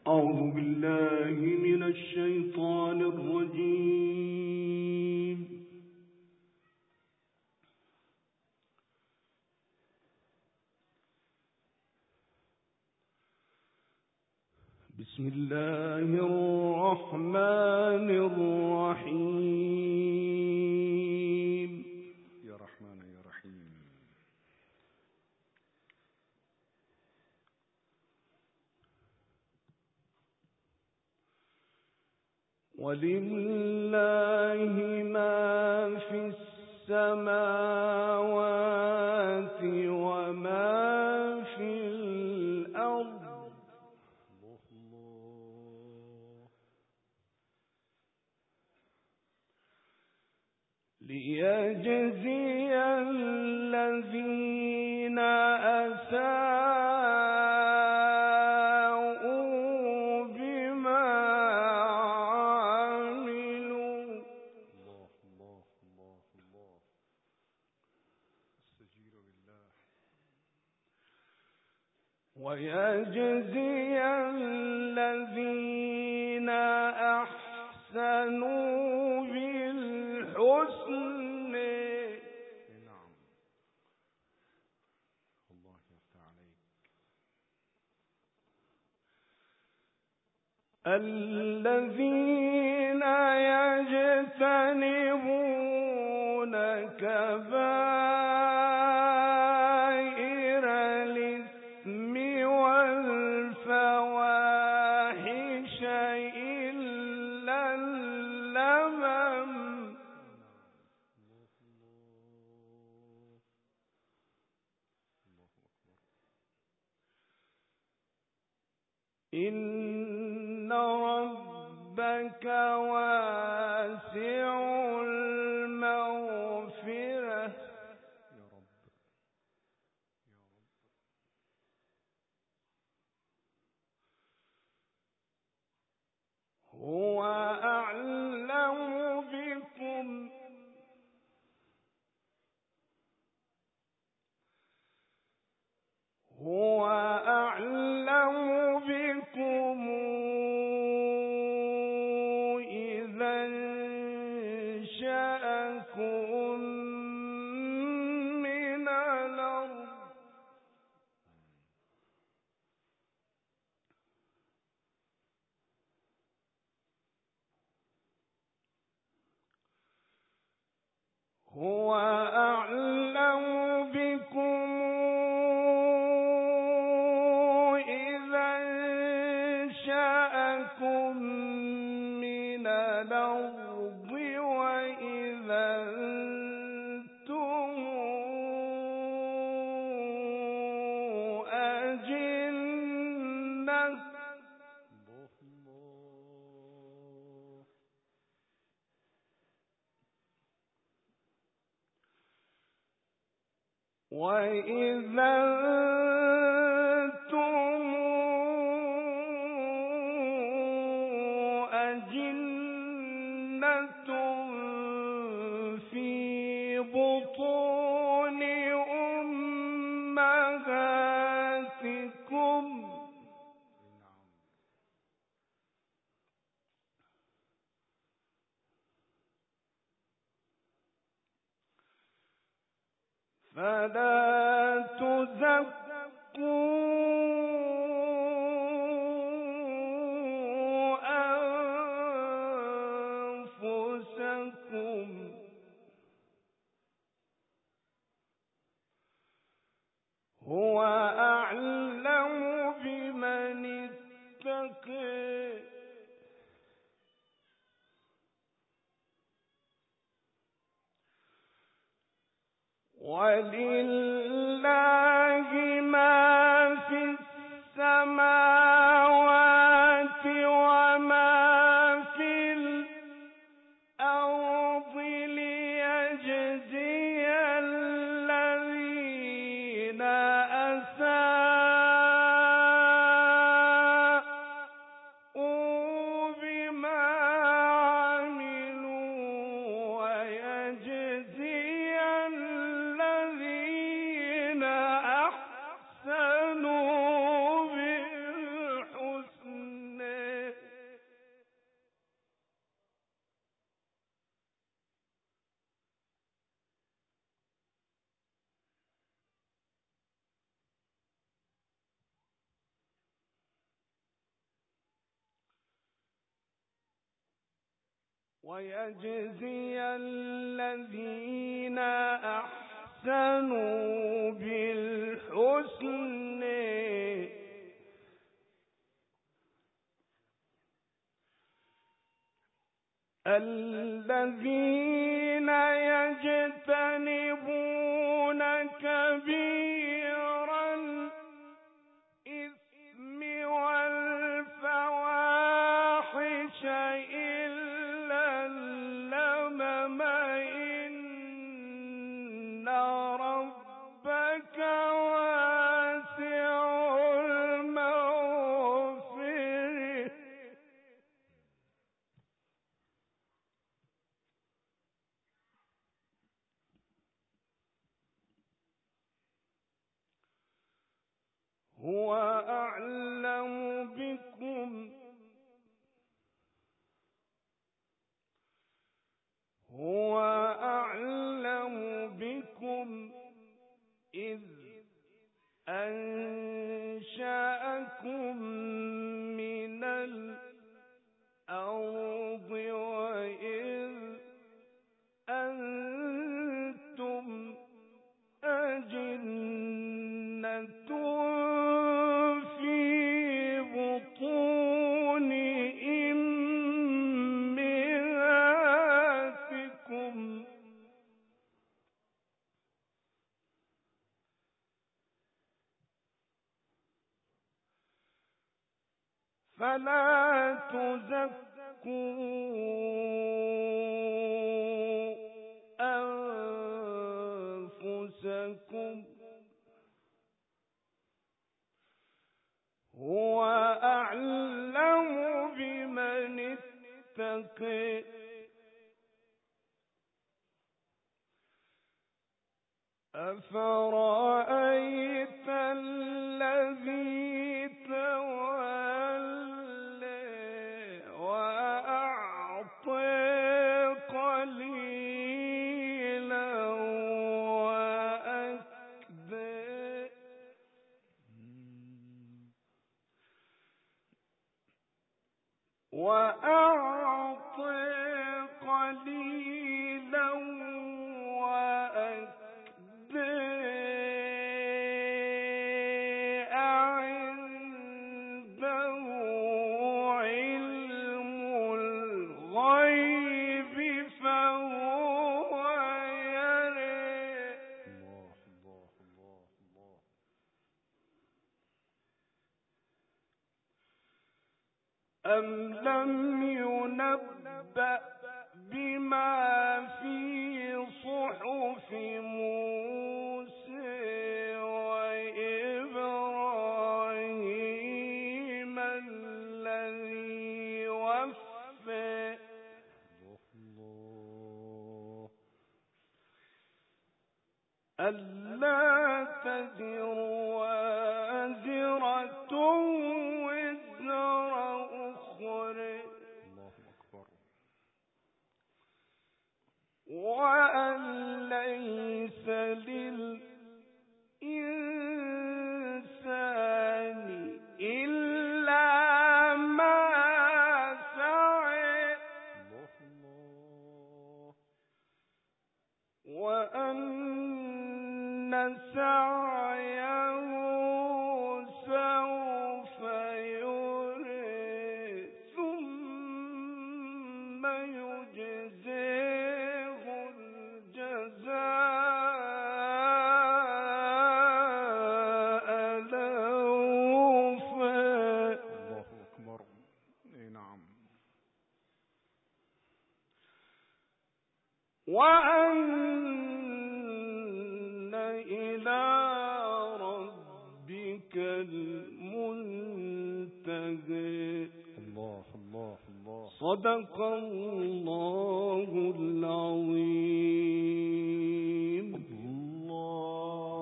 أعوذ بالله من الشيطان الرجيم. بسم الله الرحمن الرحيم. يا رحمن يا رحيم. ولله ما في السماوات وما في الأرض ليجزي الذين أساءوا بما عملوا ويجزي الذين أحسنوا بالحسن. نعم. الله يفتح عليك. الذين يجتنبون كبائر الإثم والفواحش إلا اللمم إن ربك واسع المغفرة. يا رب يا رب. هو أعلم بكم هو أعلم بكم إذا انشأكم من الأرض هو أعلم بكم إذا انشأكم من الأرض وإذا أنتم أجنة وإذا أنتم أجنة في بطون أمهاتكم فلا تزكوا أنفسكم هو أعلم بمن اتقى. ولله ما في ويجزي الذين أحسنوا بالحسن الذين يجتنبون كبير الإثم والفواحش إلا اللمم إن ربك واسع المغفرة هو أعلم بكم إذ أنشأكم من الأرض وإذ أنتم أجنة في بطون أمهاتكم فلا تزكوا أنفسكم هو أعلم بمن اتقى أفرأيت الذي تولى وأعطى قليلا وأكدى عنده علم الغيب فهو يرى أم لم ينبأ بما في صحف موسى وإبراهيم الذي وفى ألا تزر وازرة وزر أخرى وأن ليس للإنسان إلا ما سعى وأن سعيه سوف يرى ثم يجزيه الجزاء الأوفى الله أكبر. نعم. وأن إلى ربك المنتهى. الله الله الله. صدق الله العظيم.